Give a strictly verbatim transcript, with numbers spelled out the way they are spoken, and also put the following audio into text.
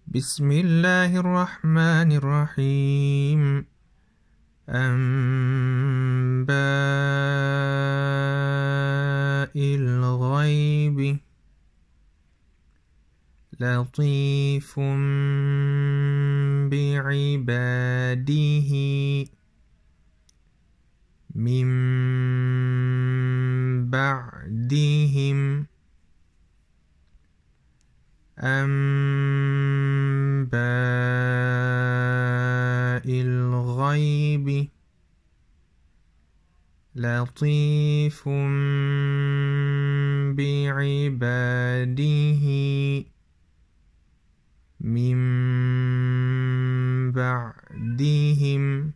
بسم الله الرحمن الرحيم. أنباء الغيب لطيف بعباده من بعدهم أنباء الغيب لطيف بعباده من بعدهم